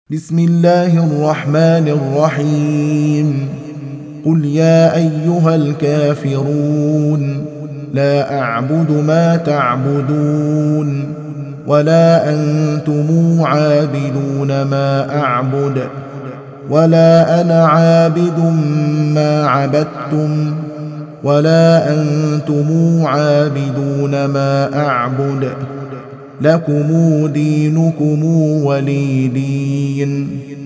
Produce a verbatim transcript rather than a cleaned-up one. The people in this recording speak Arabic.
بسم الله الرحمن الرحيم قل يا أيها الكافرون لا أعبد ما تعبدون ولا أنتم عابدون ما أعبد ولا أنا عابد ما عبدتم ولا أنتم عابدون ما أعبد لكم دينكم ولي دين.